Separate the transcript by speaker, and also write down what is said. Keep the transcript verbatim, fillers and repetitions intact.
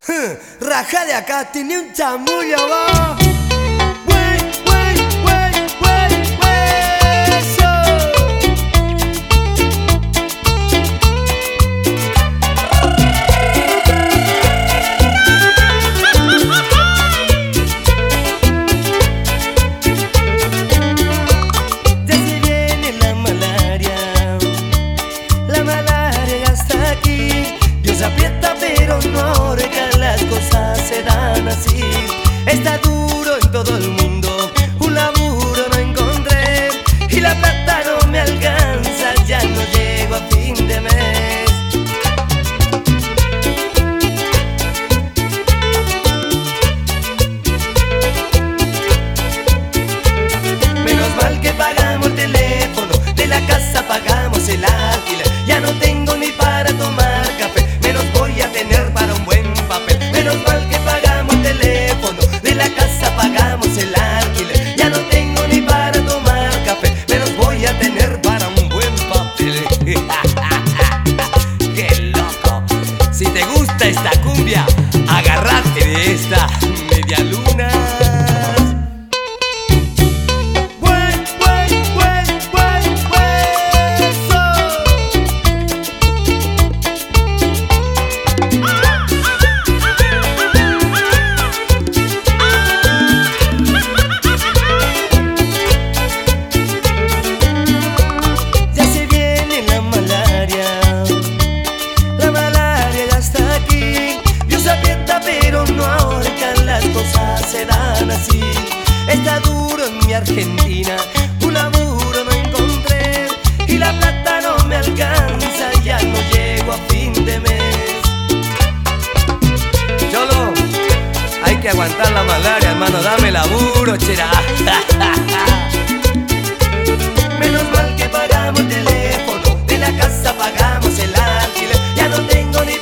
Speaker 1: Raja de acá, tiene un chamullo, va. Wey, wey, wey, wey, wey, eso. Ya se viene la malaria, la malaria ya está aquí. Dios aprieta pero no ahorca, las cosas se dan así. Está duro en todo el mundo, un laburo no encontré y la plata no me alcanza, ya no llego a fin de mes. Menos mal que pagamos el teléfono, de la casa pagamos el alquiler. Ya no tengo ni para tomar café, menos voy a tener para un buen papel. Menos mal que pagamos el teléfono, de la casa pagamos el alquiler. Ya no tengo ni para tomar café, menos voy a tener para un buen papel. ¡Qué loco! Si te gusta esta cumbia, agárrate de esta media luna. Pero no ahorcan, las cosas se dan así. Está duro en mi Argentina, un laburo no encontré y la plata no me alcanza, ya no llego a fin de mes. Cholo, hay que aguantar la malaria, hermano, dame laburo, chera. Menos mal que pagamos el teléfono, de la casa pagamos el alquiler. Ya no tengo ni